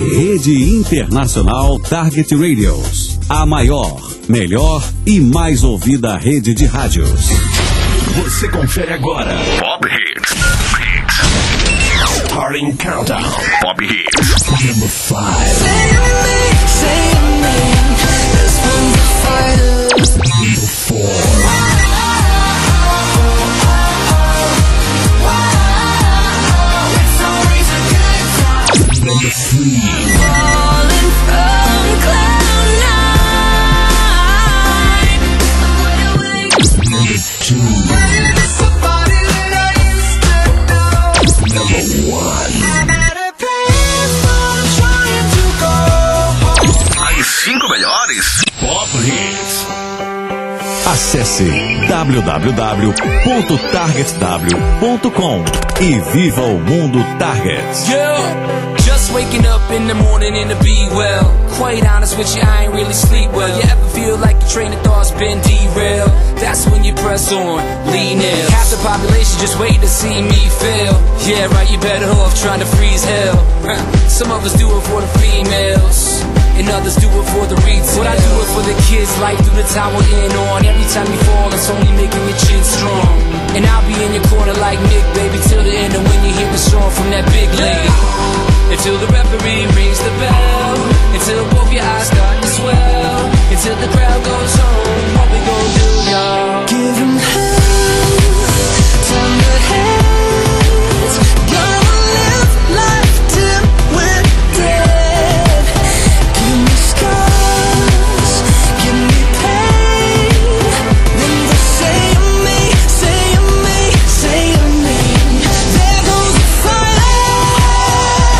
Rede Internacional Target Radios. A maior, melhor e mais ouvida rede de rádios. Você confere agora. Pop Hits. Starting Countdown. Pop Hits. Number 5. Number 4. Number 3. Falling from cloud 9. Number 2. Number 1. As 5 melhores Pop Hits. Acesse www.targetw.com e viva o mundo Target. Just waking up in the morning and to be well. Quite honest with you, I ain't really sleep well. You ever feel like your train of thought's been derailed? That's when you press on, lean in. Half the population just waiting to see me fail. Yeah, right, you better off trying to freeze hell. Some of us do it for the females, and others do it for the retail. But I do it for the kids, life through the time we're in on. Every time you fall, it's only making your chin strong. And I'll be in your corner like Nick, baby, till the end of when you hear the song from that big lady. Until the referee rings the bell, until both your eyes start to swell, until the crowd goes home. What we gon' do, y'all? Give 'em hell, turn the heads. Gonna live life till we're dead. Give me scars, give me pain. Then they say of me, say of me, say of me. There goes the fire.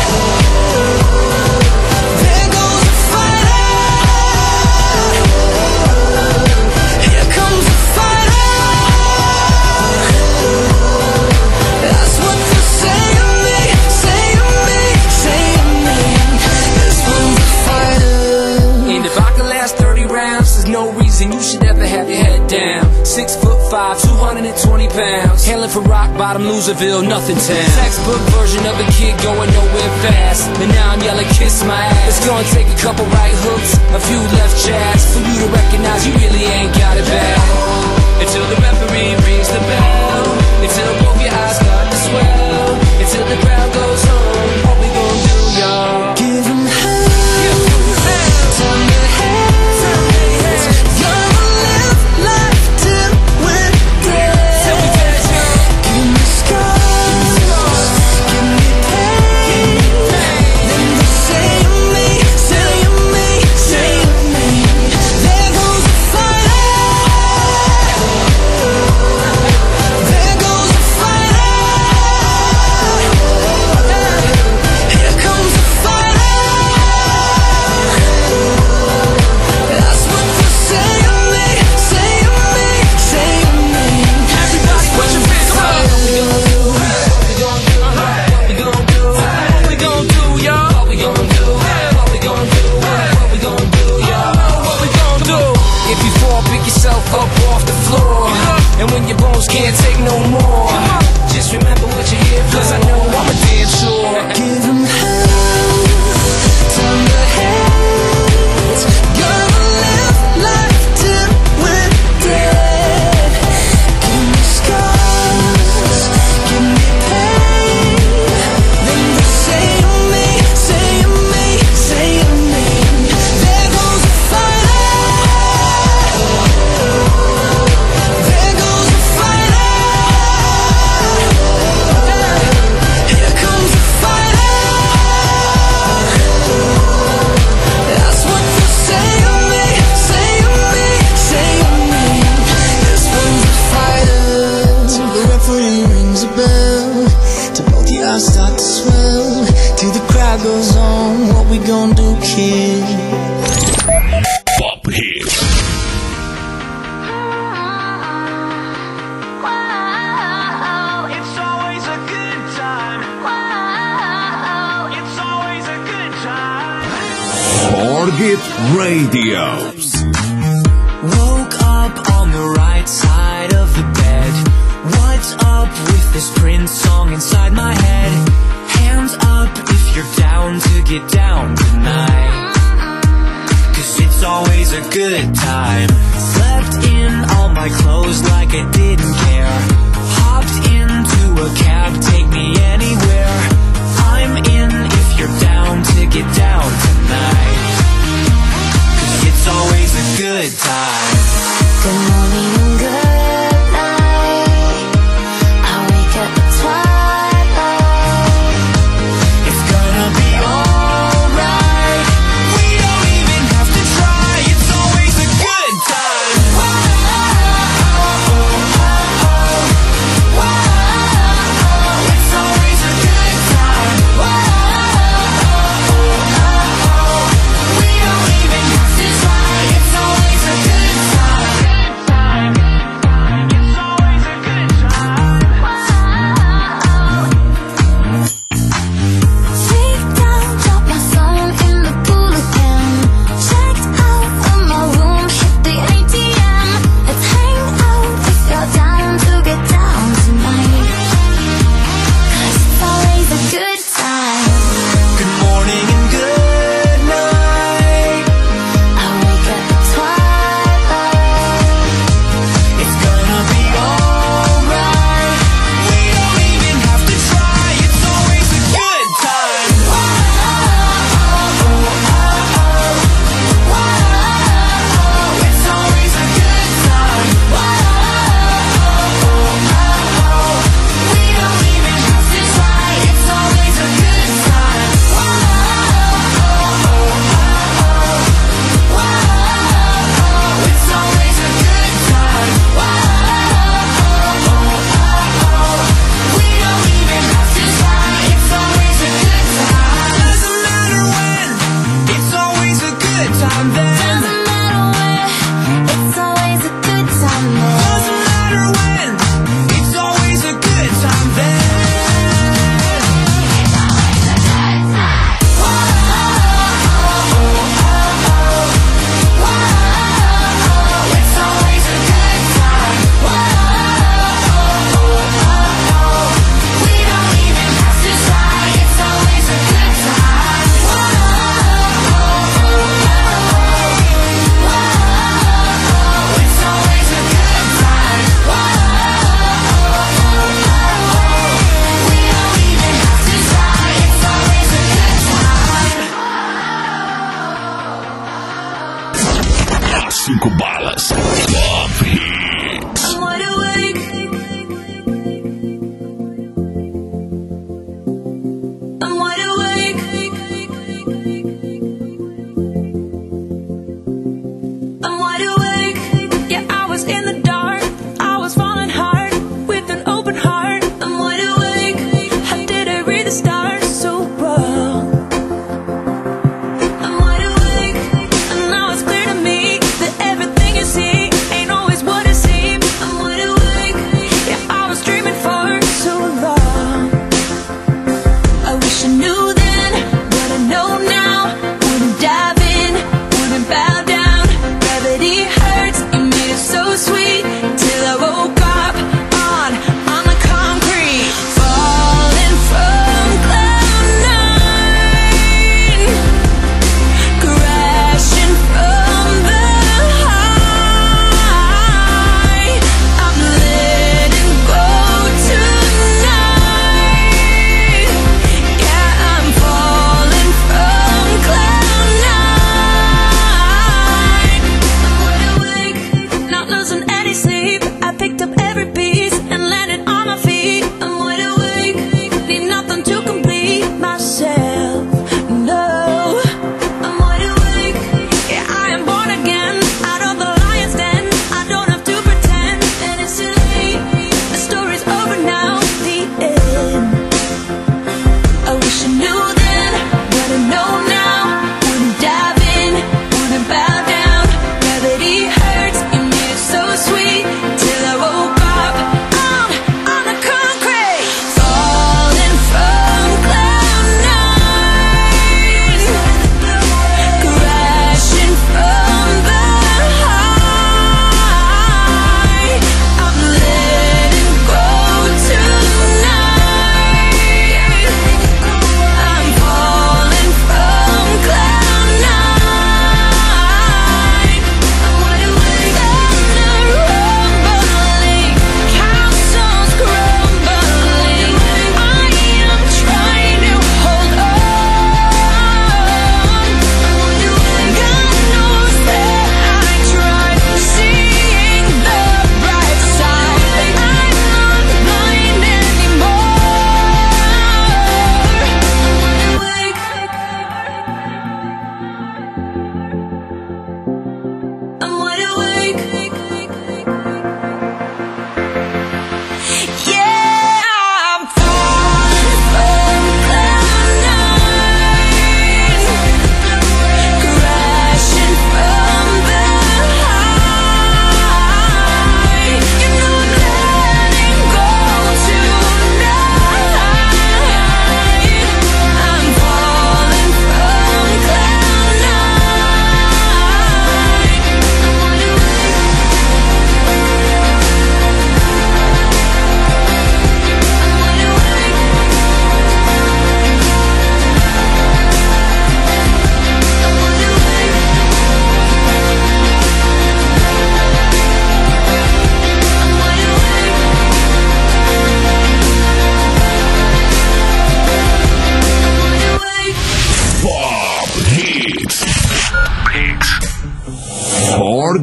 There goes the fire. Here comes the fire. That's what they say of me, say of me, say of me. This one's the fighter. And if I can last 30 rounds, there's no reason you should ever have your head down. 6'5", 220 pounds. Hailing from rock bottom, Loserville, nothing town. Textbook version of a kid going nowhere fast. And now I'm yelling, kiss my ass. It's gonna take a couple right hooks, a few left jabs, for you to recognize you really ain't got it bad. Until the referee rings the bell, until both your eyes start to swell, until the crowd goes home. What we gon' do, y'all? Give 'em hell, turn the heads. Gonna live life till we're dead. Give me scars, give me pain. Then they say of me, say of me, say of me. There goes the fire. There goes the fire. Here comes the fire. That's what they say of me, say of me, say of me. Everybody put your hands up. What we gon' do? What we gon' do? What we gon' do? What we gon' do, y'all? What we gon' do? What we gon' do? What we gon' do, y'all? What we gon' do? If you fall, pick yourself up off the floor. And when your bones can't take no more, just remember what you're here for. 'Cause I know I'm a damn sure. Give 'em hell, turn the heads. Gonna live life till we're dead. Give me scars, give me pain. Then they say of me, say of me, say of me. There goes the fire. There goes the fire. Here comes the fire. That's what they say of me, say of me, say of me. This one's the fighter. Till the referee rings a bell, till both your eyes start to swell, till the crowd goes on. What we gon' do, kid? Pop Hits. Wow, it's always a good time. Wow, it's always a good time. Target Radios. Woke up on the right side of the bed. What's up with this Prince song inside my head? Hands up if you're down to get down.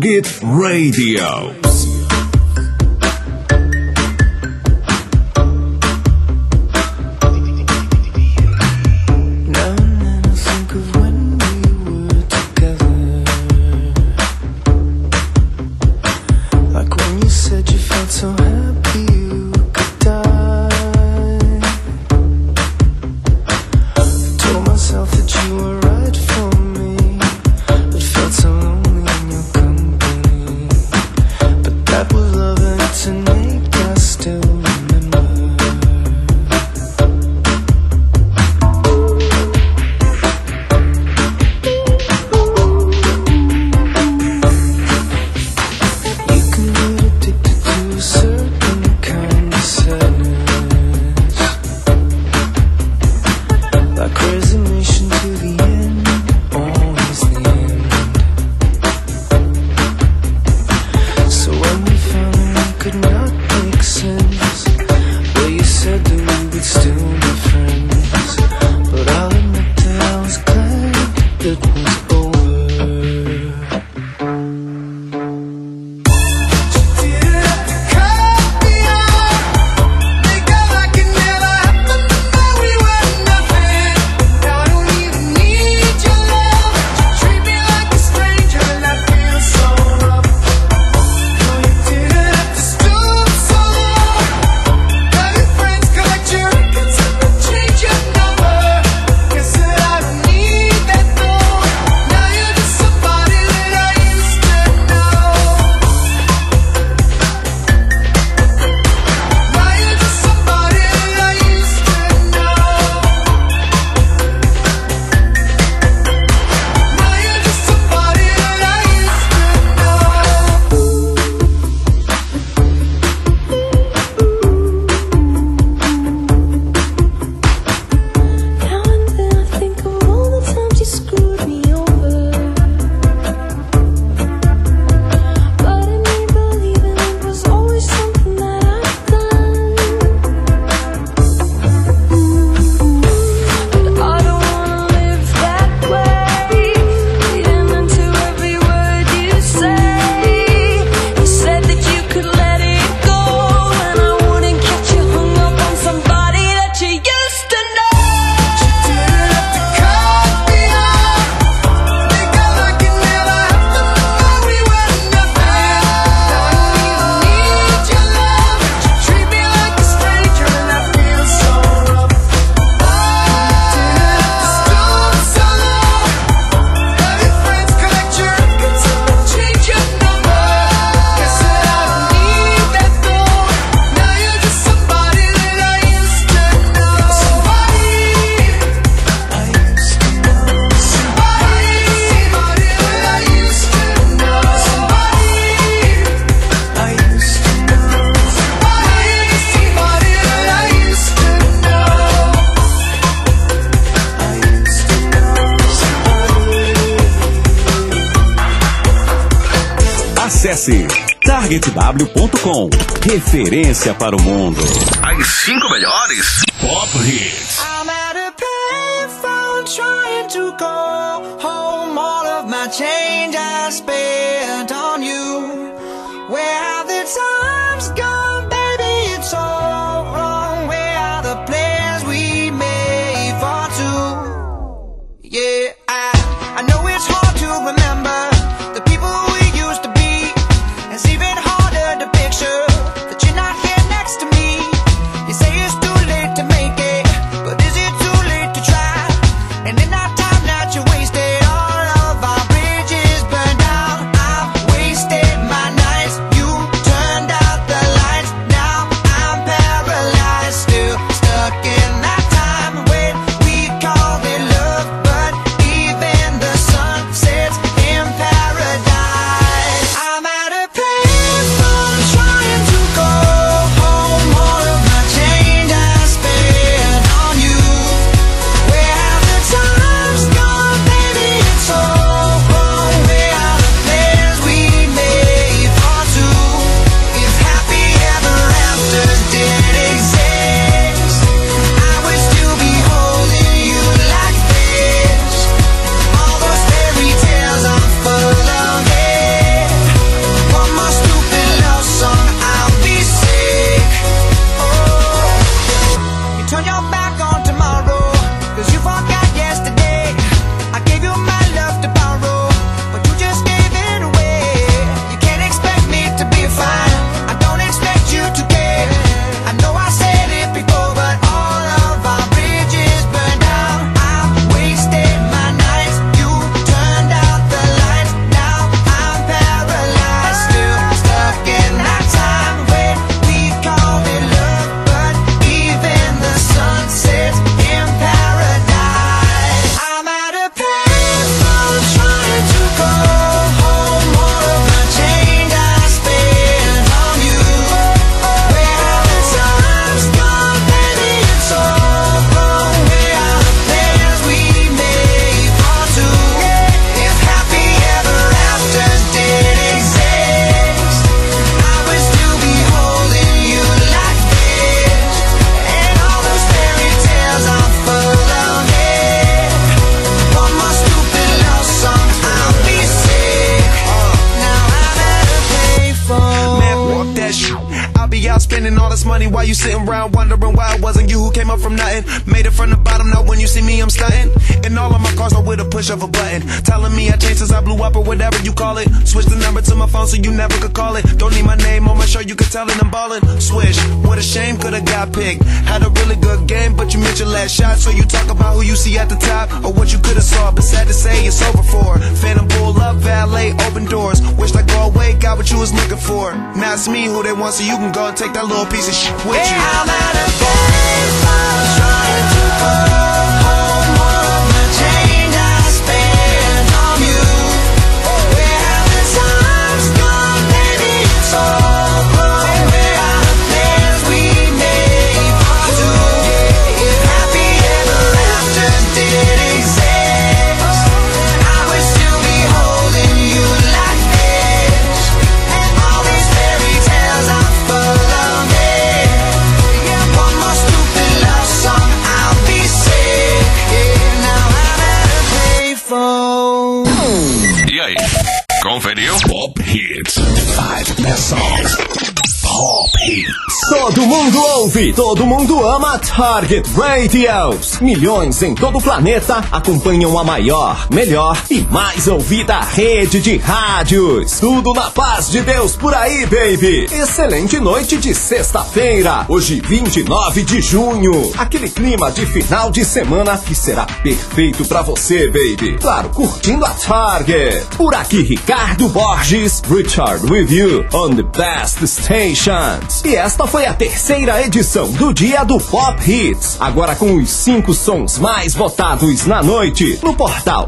Target Radio. Acesse targetw.com. Referência para o mundo. As 5 melhores Pop Hits. I'm at a payphone trying to go home. All of my change I spent on you. Where have the times gone, baby? It's all wrong. Where are the plans we made for two? Yeah, I know it's hard to remember the people we used to be. It's even harder to picture that you're not here next to me. You say it's too late to make it, but is it too late to try? And in that time that you wasted, all of our bridges burned down. this money while you sitting around wondering why it wasn't you who came up from nothing. Made it from the bottom, now when you see me I'm stunting. And all of my cars are with a push of a button, telling me I changed since I blew up or whatever you call it. Switch the number to my phone so you never could call it. Don't need my name on my shirt, you can tell it I'm ballin'. Swish, what a shame, could've got picked. Had a really good game, but you missed your last shot. So you talk about who you see at the top or what you could've saw, but sad to say it's over for. Phantom pull up, valet, open doors. Wished I go away, got what you was looking for. Now it's me who they want, so you can go and take that little piece of shit with you. I'm at a baseball trying to go home on the chain I spent on you. Where have the times gone, baby? It's all gone. Where are the plans we made for two? If happy ever after did exist, I would still be holding you like this. And all these fairy tales are full of it. One more stupid love song, I'll be sick. Now I'm at a payphone. E aí, conferiu? Pop Hits. 5 best songs. Pop Hits. Todo mundo ouve, todo mundo ama Target Radios. Milhões em todo o planeta acompanham a maior, melhor e mais ouvida rede de rádios. Tudo na paz de Deus por aí, baby. Excelente noite de sexta-feira, hoje 29 de junho. Aquele clima de final de semana que será perfeito pra você, baby. Claro, curtindo a Target. Por aqui, Ricardo Borges, Richard with you on the best stations. E esta foi a terceira edição do Dia do Pop Hits. Agora com os 5 sons mais votados na noite no portal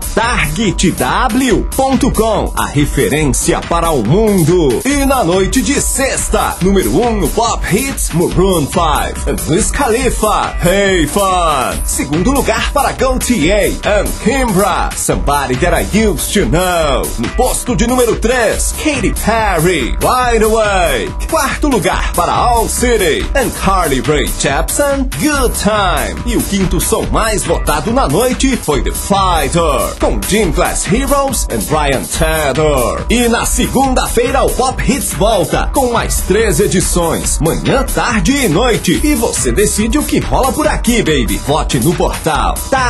targetw.com, a referência para o mundo. E na noite de sexta, número 1 no Pop Hits, Maroon 5 and Wiz Khalifa, Hey Fun. Segundo lugar para GOTA and Kimbra, Somebody That I Used to Know. No posto de número 3, Katy Perry, Wide Awake. Quarto lugar para All City and Carly Rae Jepsen, Good Time. E o quinto som mais votado na noite foi The Fighter, com Gym Class Heroes and Brian Tedder. E na segunda-feira o Pop Hits volta com mais 3 edições, manhã, tarde e noite. E você decide o que rola por aqui, baby. Vote no portal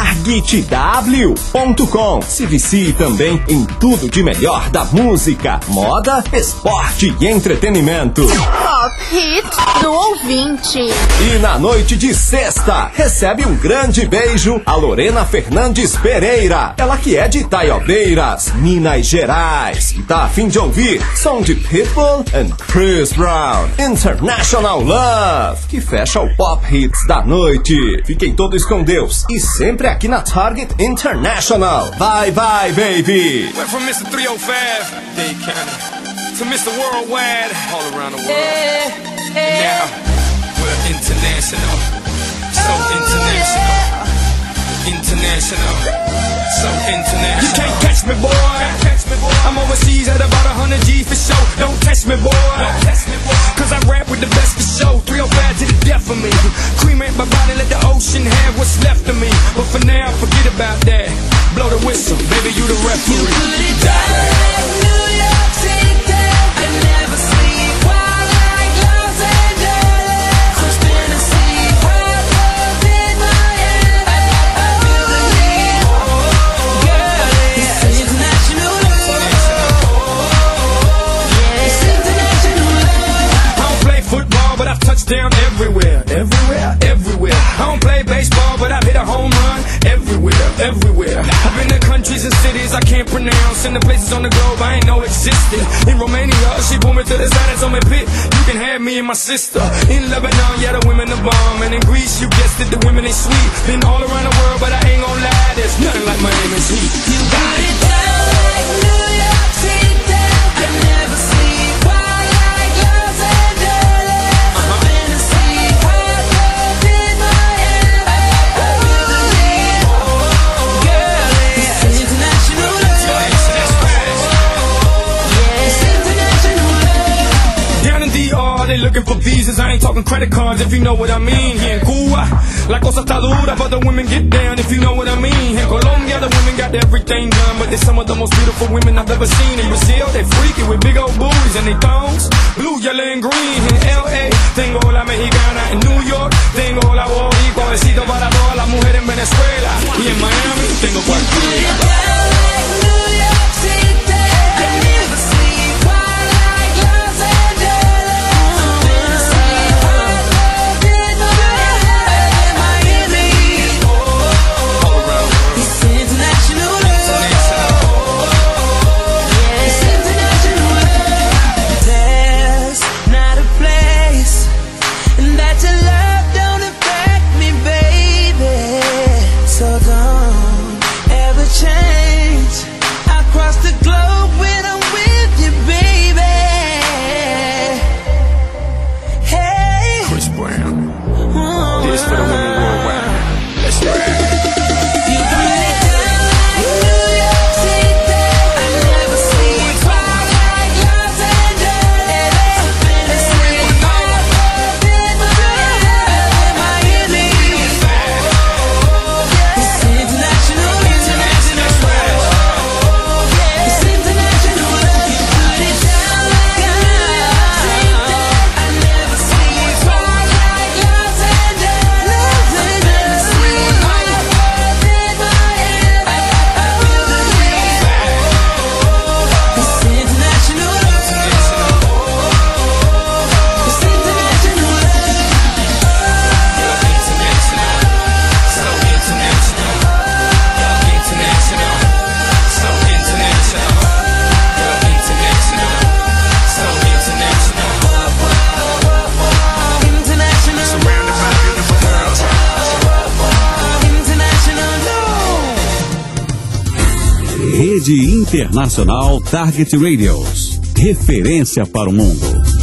targetw.com. Se vicie também em tudo de melhor da música, moda, esporte e entretenimento. Pop Hits do ouvinte. E na noite de sexta, recebe um grande beijo a Lorena Fernandes Pereira. Ela que é de Itaiobeiras, Minas Gerais. E tá a fim de ouvir som de Pitbull and Chris Brown, International Love, que fecha o Pop Hits da noite. Fiquem todos com Deus e sempre aqui na Target International. Bye bye, baby. Went from Mr. 305, Dade County, to Mr. Worldwide, all around the world. And now, we're international. So international. International. So international. You can't catch me, boy. I'm overseas at about 100 G for show. Don't test me, boy. Cause I rap with the best for show. 305 to the death of me. Cremate my body, let the ocean have what's left of me. But for now, forget about that. Blow the whistle, baby, you the referee. You put it down like New York City. I never sleep while like Los Angeles. I'm spinning sleep while love in my head. I feel the need, girl. It's international love. It's international love. I don't play football, but I've touched down everywhere. Everywhere. I don't play baseball, but I've hit a home run everywhere. I've been to countries and cities I can't pronounce, and the places on the globe I ain't know existed. In Romania, she pulled me to the side and told me, Pit, you can have me and my sister. In Lebanon, yeah, the women are bomb. And in Greece, you guessed it, the women ain't sweet. Been all around the world, but I ain't gon' lie, there's nothing like Miami's heat. You put it down like New York City. I never sleep while like Los Angeles. I'm spinning sleep while love in my head. I feel the need, girl. It's international love. It's international love. Down in DR, they look looking for visas, I ain't talking credit cards if you know what I mean. Here in Cuba, la cosa está dura, but the women get down if you know what I mean. In Colombia, the women got everything done, but they're some of the most beautiful women I've ever seen. In Brazil, they freaky with big old booties and they thongs, blue, yellow, and green. In LA, tengo la mexicana. In New York, tengo la boricua. Besito para todas las mujeres en Venezuela. Y en Miami, tengo cualquiera. Rede Internacional Target Radios. Referência para o mundo.